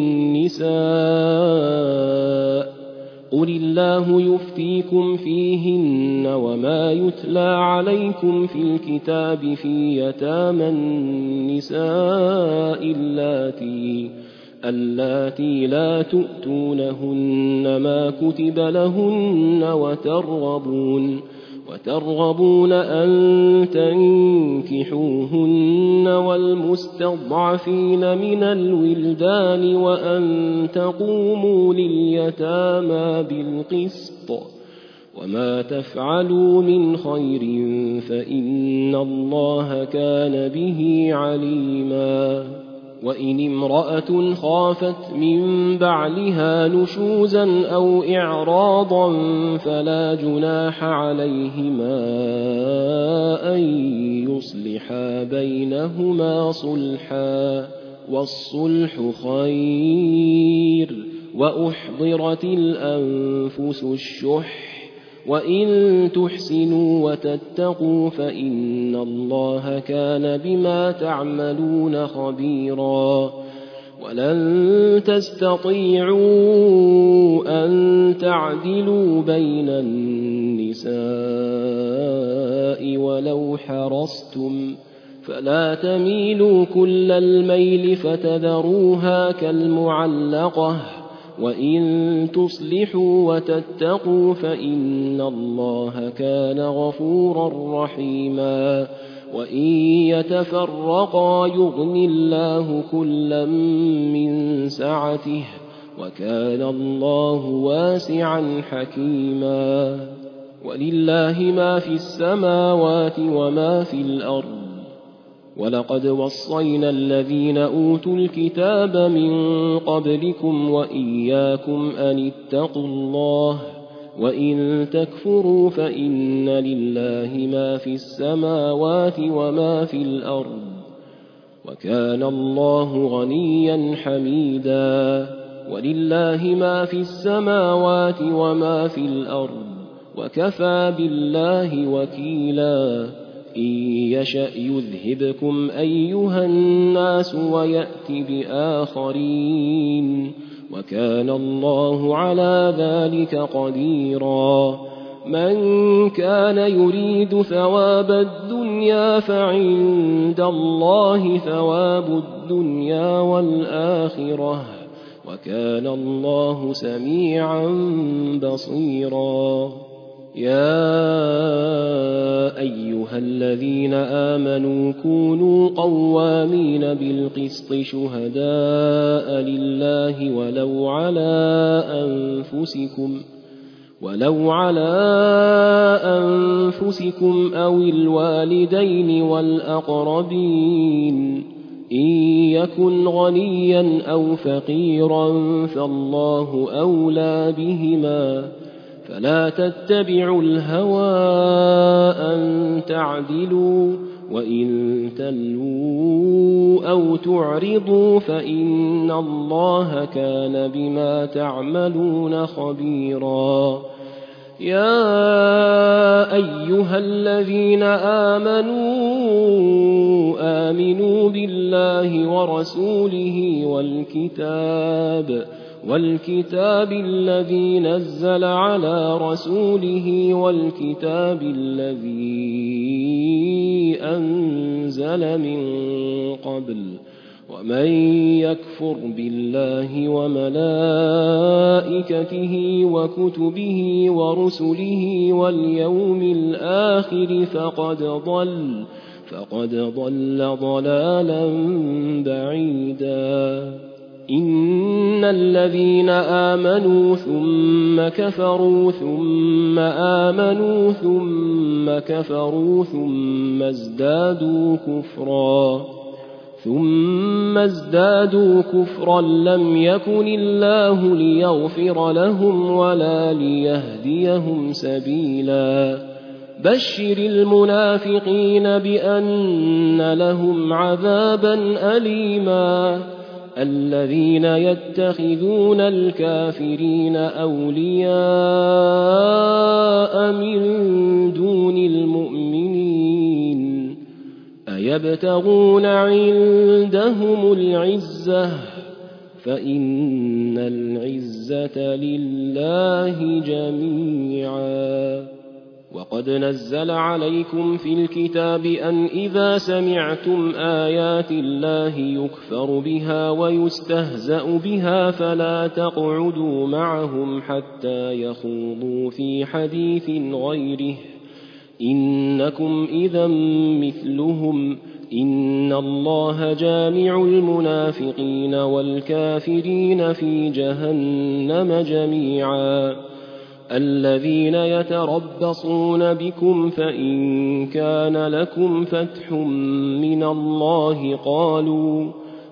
النساء قل الله يفتيكم فيهن وما يتلى عليكم في الكتاب في يتامى النساء اللاتي اللاتي لا تؤتونهن ما كتب لهن وترغبون وترغبون أن تنكحوهن والمستضعفين من الولدان وأن تقوموا لليتامى بالقسط وما تفعلوا من خير فإن الله كان به عليما وإن امرأة خافت من بعلها نشوزا أو إعراضا فلا جناح عليهما أن يصلحا بينهما صلحا والصلح خير وأحضرت الأنفس الشح وإن تحسنوا وتتقوا فإن الله كان بما تعملون خبيرا ولن تستطيعوا أن تعدلوا بين النساء ولو حرصتم فلا تميلوا كل الميل فتذروها كالمعلقة وإن تصلحوا وتتقوا فإن الله كان غفورا رحيما وإن يتفرقا يغن الله كلا من سعته وكان الله واسعا حكيما ولله ما في السماوات وما في الأرض ولقد وصينا الذين أوتوا الكتاب من قبلكم وإياكم أن اتقوا الله وإن تكفروا فإن لله ما في السماوات وما في الأرض وكان الله غنيا حميدا ولله ما في السماوات وما في الأرض وكفى بالله وكيلا إن يشأ يذهبكم أيها الناس ويأت بآخرين وكان الله على ذلك قديرا من كان يريد ثواب الدنيا الدنيا فعند الله ثواب الدنيا والآخرة وكان الله سميعا بصيرا يا أيها الذين آمنوا كونوا قوامين بالقسط شهداء لله ولو على أنفسكم ولو على أنفسكم أو الوالدين والأقربين إن يكن غنيا أو فقيرا فالله أولى بهما فلا تتبعوا الهوى أن تعدلوا وإن تلووا أو تعرضوا فإن الله كان بما تعملون خبيرا يا أيها الذين آمنوا آمنوا بالله ورسوله والكتاب والكتاب الذي نزل على رسوله والكتاب الذي أنزل من قبل ومن يكفر بالله وملائكته وكتبه ورسله واليوم الآخر فقد ضل فقد ضل ضلالا بعيدا إن الذين آمنوا ثم كفروا ثم آمنوا ثم كفروا ثم ازدادوا كفرا ثم ازدادوا كفرا لم يكن الله ليغفر لهم ولا ليهديهم سبيلا بشر المنافقين بأن لهم عذابا أليما الذين يتخذون الكافرين أولياء من دون المؤمنين أيبتغون عندهم العزة فإن العزة لله جميعا وقد نزل عليكم في الكتاب أن إذا سمعتم آيات الله يكفر بها ويستهزأ بها فلا تقعدوا معهم حتى يخوضوا في حديث غيره إنكم إذا مثلهم إن الله جامع المنافقين والكافرين في جهنم جميعا الذين يتربصون بكم فإن كان لكم فتح من الله قالوا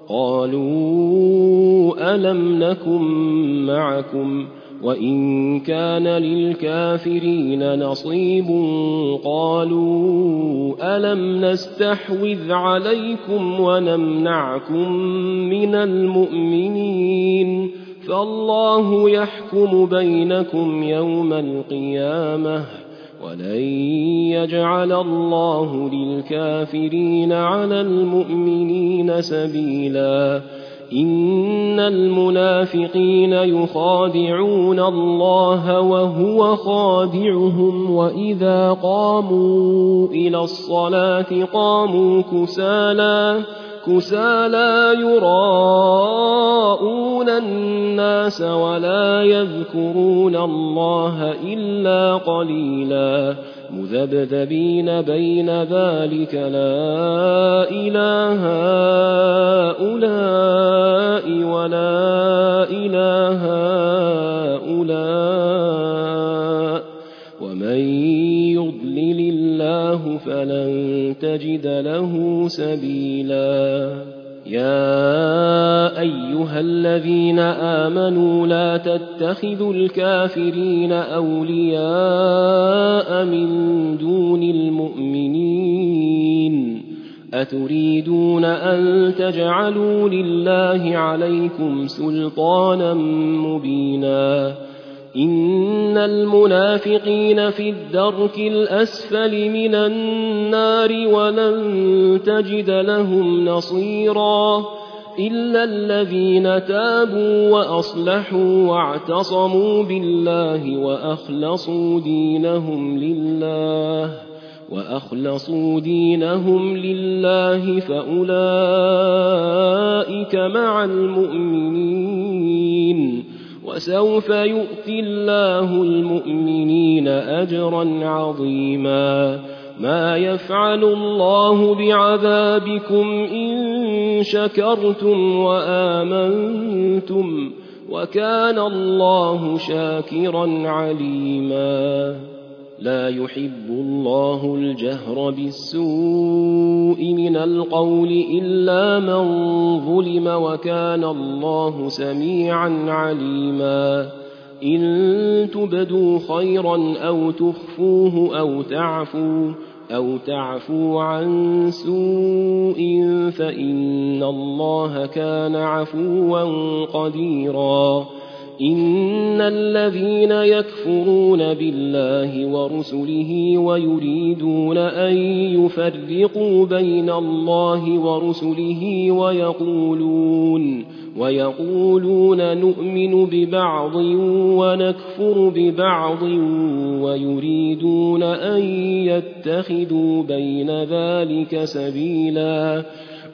قالوا ألم نكن معكم وإن كان للكافرين نصيب قالوا ألم نستحوذ عليكم ونمنعكم من المؤمنين فالله يحكم بينكم يوم القيامة ولن يجعل الله للكافرين على المؤمنين سبيلا إن المنافقين يخادعون الله وهو خادعهم وإذا قاموا إلى الصلاة قاموا كسالى كسالى يراءون الناس ولا يذكرون الله إلا قليلا مذبذبين بين ذلك لا إله هؤلاء ولا إله هؤلاء ومن يضلل الله فلن تجد له سبيلا يا أيها الذين آمنوا لا تتخذوا الكافرين أولياء من دون المؤمنين أتريدون أن تجعلوا لله عليكم سلطانا مبينا إن المنافقين في الدرك الأسفل من النار ولن تجد لهم نصيرا إلا الذين تابوا وأصلحوا واعتصموا بالله وأخلصوا دينهم لله وأخلصوا دينهم لله فأولئك مع المؤمنين وسوف يؤتي الله المؤمنين أجرا عظيما ما يفعل الله بعذابكم إن شكرتم وآمنتم وكان الله شاكرا عليما لا يحب الله الجهر بالسوء من القول إلا من ظلم وكان الله سميعا عليما إن تبدوا خيرا أو تخفوه أو تعفوا أو تعفوا عن سوء فإن الله كان عفوا قديرا إن الذين يكفرون بالله ورسله ويريدون أن يفرقوا بين الله ورسله ويقولون ويقولون نؤمن ببعض ونكفر ببعض ويريدون أن يتخذوا بين ذلك سبيلا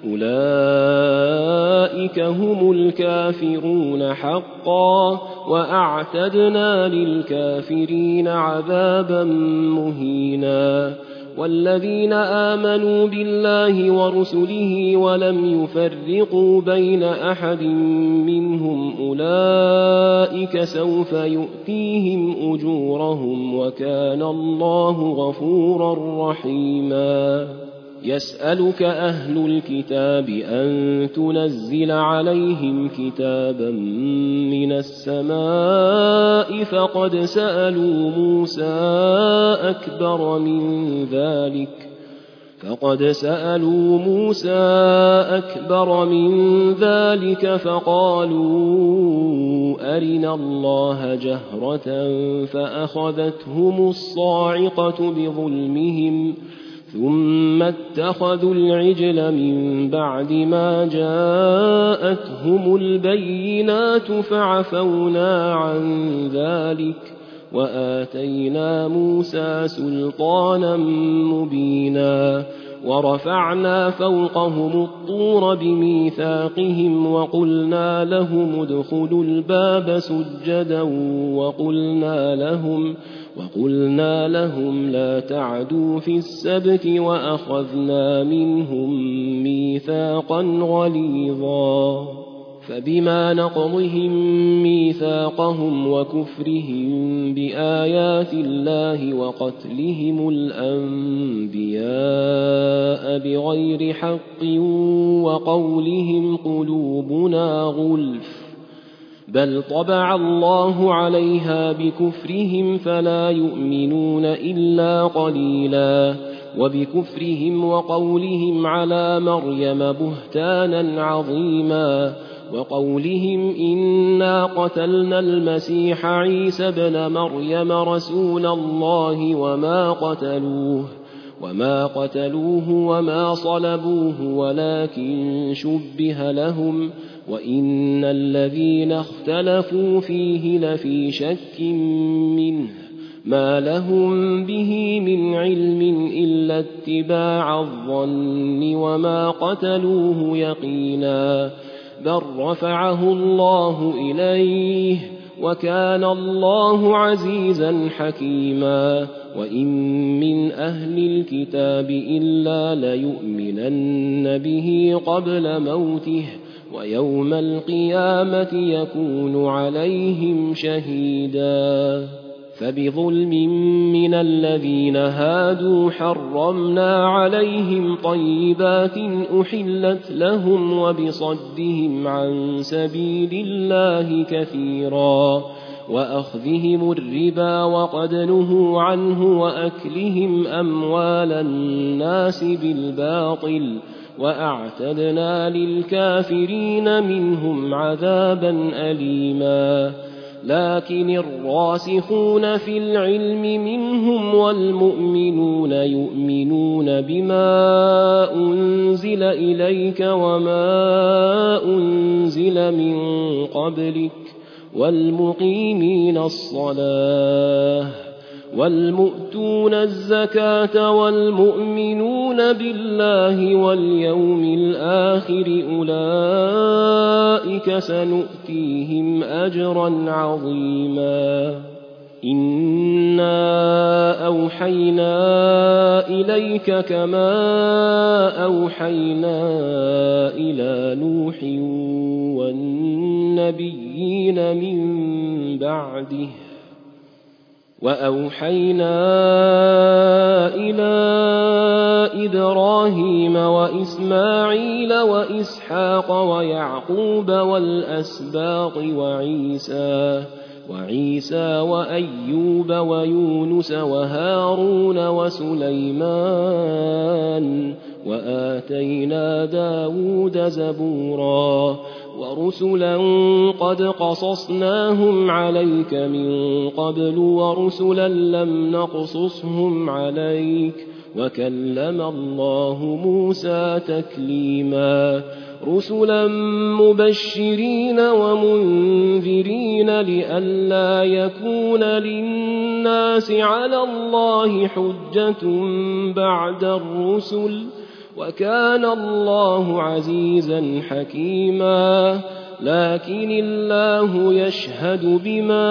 أولئك هم الكافرون حقا وأعتدنا للكافرين عذابا مهينا والذين آمنوا بالله ورسله ولم يفرقوا بين أحد منهم أولئك سوف يؤتيهم أجورهم وكان الله غفورا رحيما يسألك أهل الكتاب أن تنزل عليهم كتابا من السماء فقد سألوا موسى أكبر من ذلك فقد سألوا موسى أكبر من ذلك فقالوا أرنا الله جهرة فأخذتهم الصاعقة بظلمهم ثم اتخذوا العجل من بعد ما جاءتهم البينات فعفونا عن ذلك وآتينا موسى سلطانا مبينا ورفعنا فوقهم الطور بميثاقهم وقلنا لهم ادخلوا الباب سجدا وقلنا لهم وقلنا لهم لا تعدوا في السبت وأخذنا منهم ميثاقا غليظا فبما نقضهم ميثاقهم وكفرهم بآيات الله وقتلهم الأنبياء بغير حق وقولهم قلوبنا غلف بل طبع الله عليها بكفرهم فلا يؤمنون إلا قليلا وبكفرهم وقولهم على مريم بهتانا عظيما وقولهم إنا قتلنا المسيح عيسى ابن مريم رسول الله وما قتلوه وما قتلوه وما صلبوه ولكن شبه لهم وإن الذين اختلفوا فيه لفي شك منه ما لهم به من علم إلا اتباع الظن وما قتلوه يقينا بل رفعه الله إليه وكان الله عزيزا حكيما وإن من أهل الكتاب إلا ليؤمنن به قبل موته ويوم القيامة يكون عليهم شهيدا فبظلم من الذين هادوا حرمنا عليهم طيبات أحلت لهم وبصدهم عن سبيل الله كثيرا وأخذهم الربا وقد نهوا عنه وأكلهم أموال الناس بالباطل وأعتدنا للكافرين منهم عذابا أليما لكن الراسخون في العلم منهم والمؤمنون يؤمنون بما أنزل إليك وما أنزل من قبلك والمقيمين الصلاة والمؤتون الزكاة والمؤمنون بالله واليوم الآخر أولئك سنؤتيهم أجرا عظيما إنا أوحينا إليك كما أوحينا إلى نوح والنبيين من بعده وأوحينا إلى إبراهيم وإسماعيل وإسحاق ويعقوب والأسباط وعيسى وعيسى وأيوب ويونس وهارون وسليمان وآتينا داود زبورا ورسلا قد قصصناهم عليك من قبل ورسلا لم نقصصهم عليك وكلم الله موسى تكليما رسلا مبشرين ومنذرين لئلا يكون للناس على الله حجة بعد الرسل وكان الله عزيزا حكيما لكن الله يشهد بما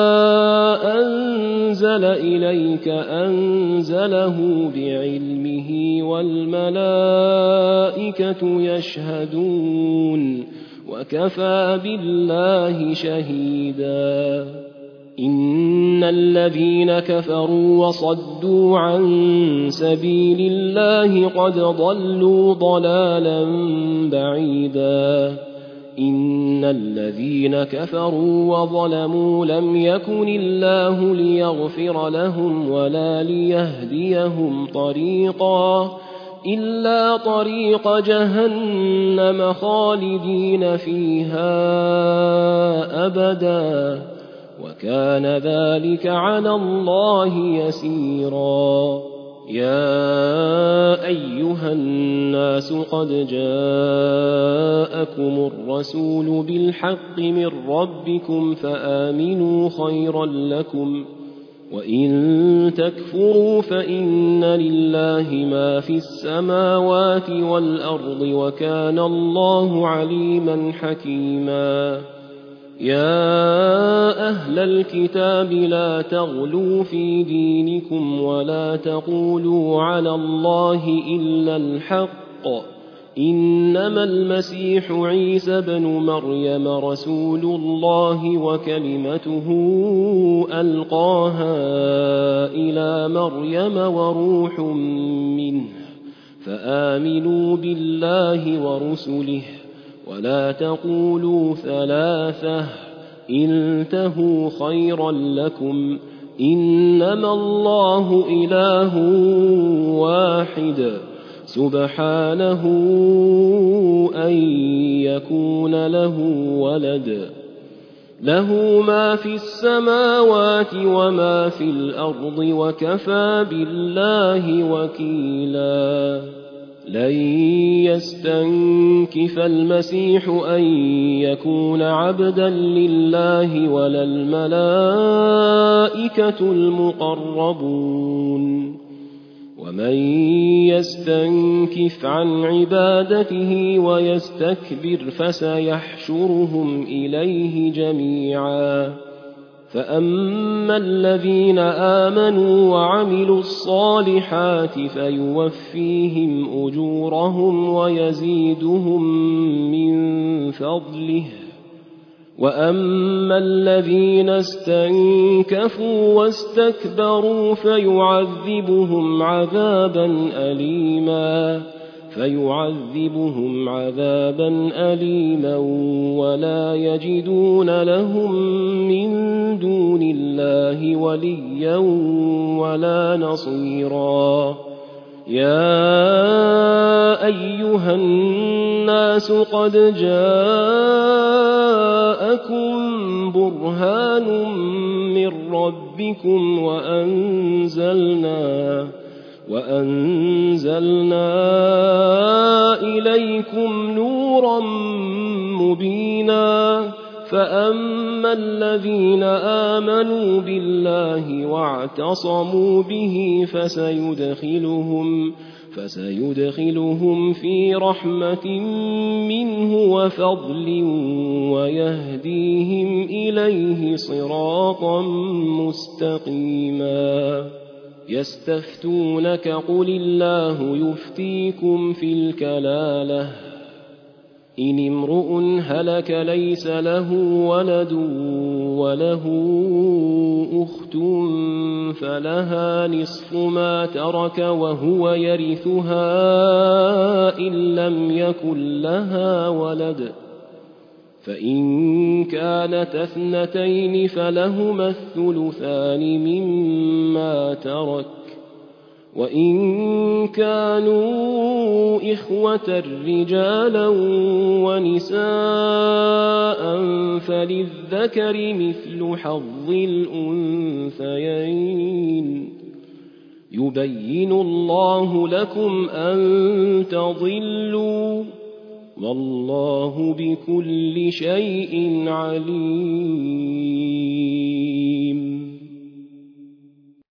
أنزل إليك أنزله بعلمه والملائكة يشهدون وكفى بالله شهيدا إن الذين كفروا وصدوا عن سبيل الله قد ضلوا ضلالا بعيدا إن الذين كفروا وظلموا لم يكن الله ليغفر لهم ولا ليهديهم طريقا إلا طريق جهنم خالدين فيها أبدا وكان ذلك على الله يسيرا يا أيها الناس قد جاءكم الرسول بالحق من ربكم فآمنوا خيرا لكم وإن تكفروا فإن لله ما في السماوات والأرض وكان الله عليما حكيما يا أهل الكتاب لا تغلوا في دينكم ولا تقولوا على الله إلا الحق إنما المسيح عيسى بن مريم رسول الله وكلمته ألقاها إلى مريم وروح منه فآمنوا بالله ورسله ولا تقولوا ثلاثة انتهوا خيرا لكم إنما الله إله واحد سبحانه أن يكون له ولد له ما في السماوات وما في الأرض وكفى بالله وكيلا لن يستنكف المسيح أن يكون عبدا لله ولا الملائكة المقربون ومن يستنكف عن عبادته ويستكبر فسيحشرهم إليه جميعا فأما الذين آمنوا وعملوا الصالحات فيوفيهم أجورهم ويزيدهم من فضله وأما الذين استنكفوا واستكبروا فيعذبهم عذابا أليما فيعذبهم عذابا أليما ولا يجدون لهم من دون الله وليا ولا نصيرا يا أيها الناس قد جاءكم برهان من ربكم وأنزلنا وأنزلنا إليكم نورا مبينا فأما الذين آمنوا بالله واعتصموا به فسيدخلهم, فسيدخلهم في رحمة منه وفضل ويهديهم إليه صراطا مستقيما. يستفتونك قل الله يفتيكم في الكلالة إن امرؤ هلك ليس له ولد وله أخت فلها نصف ما ترك وهو يرثها إن لم يكن لها ولد، فإن كانت اثنتين فلهما الثلثان مما ترك، وإن كانوا إخوة رجالا ونساء فللذكر مثل حظ الأنثيين. يبين الله لكم أن تضلوا والله بكل شيء عليم.